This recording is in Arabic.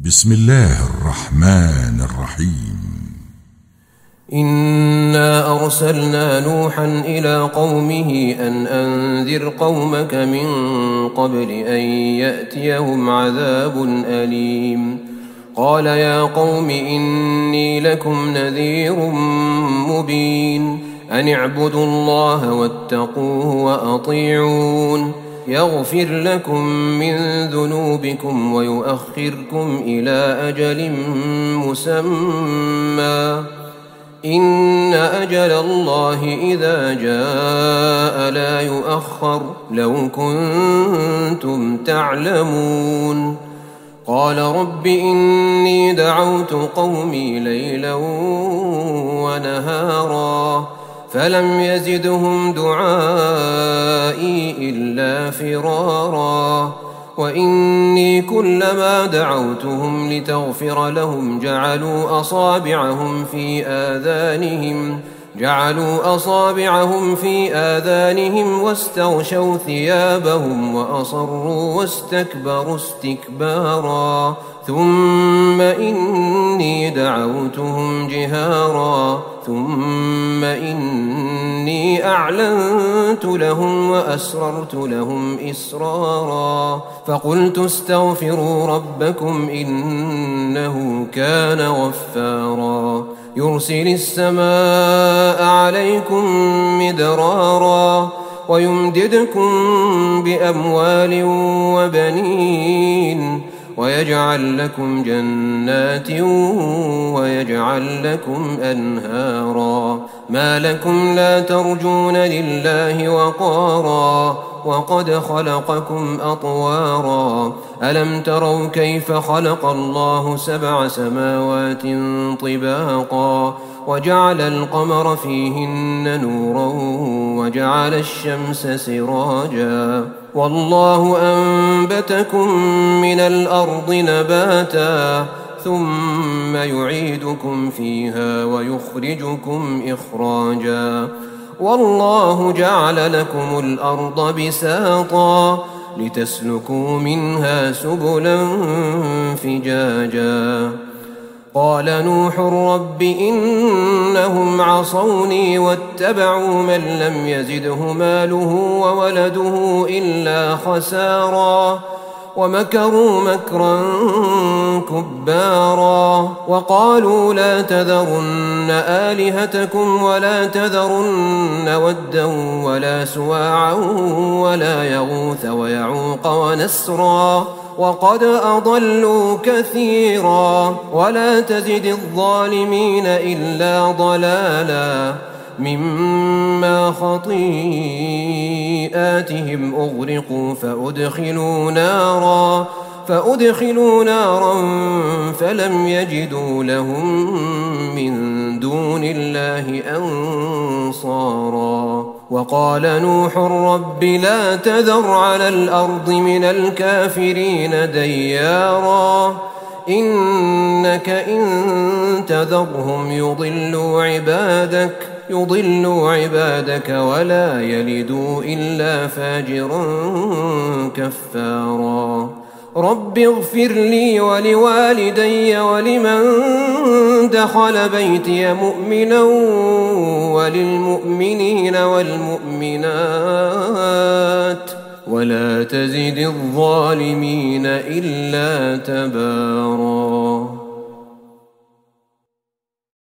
بسم الله الرحمن الرحيم. إنا أرسلنا نوحا إلى قومه أن أنذر قومك من قبل أن يأتيهم عذاب أليم. قال يا قوم إني لكم نذير مبين أن اعبدوا الله واتقوه وأطيعون يغفر لكم من ذنوبكم ويؤخركم إلى أجل مسمى إن أجل الله إذا جاء لا يؤخر لو كنتم تعلمون. قال رب إني دعوت قومي ليلا ونهارا فلم يزدهم دعائي إلا فرارا وإني كلما دعوتهم لتغفر لهم جعلوا أصابعهم في آذانهم واستغشوا ثيابهم وأصروا واستكبروا استكبارا ثم إني دعوتهم جهارا ثم إني أعلنت لهم وأسررت لهم إسرارا فقلت استغفروا ربكم إنه كان غفارا يرسل السماء عليكم مدرارا ويمددكم بأموال وبنين ويجعل لكم جنات ويجعل لكم أنهارا ما لكم لا ترجون لله وقارا وقد خلقكم أطوارا ألم تروا كيف خلق الله 7 سماوات طباقا وجعل القمر فيهن نورا وجعل الشمس سراجا والله أنبتكم من الأرض نباتا ثم يعيدكم فيها ويخرجكم إخراجا والله جعل لكم الأرض بساطا لتسلكوا منها سبلا فجاجا قال نوح رب إنهم عصوني واتبعوا من لم يزده ماله وولده إلا خسارا ومكروا مكرا كبارا وقالوا لا تذرن آلهتكم ولا تذرن ودا ولا سواعا ولا يغوث ويعوق ونسرا وقد أضلوا كثيرا ولا تزد الظالمين إلا ضلالا مما خطيئاتهم أغرقوا فأدخلوا نارا فلم يجدوا لهم من دون الله أنصارا وقال نوح رب لا تذر على الأرض من الكافرين ديارا إنك إن تذرهم يضلوا عبادك ولا يلدوا إلا فاجرا كفارا رب اغفر لي ولوالدي ولمن دخل بيتي مؤمنا وللمؤمنين والمؤمنات ولا تزد الظالمين إلا تبارا.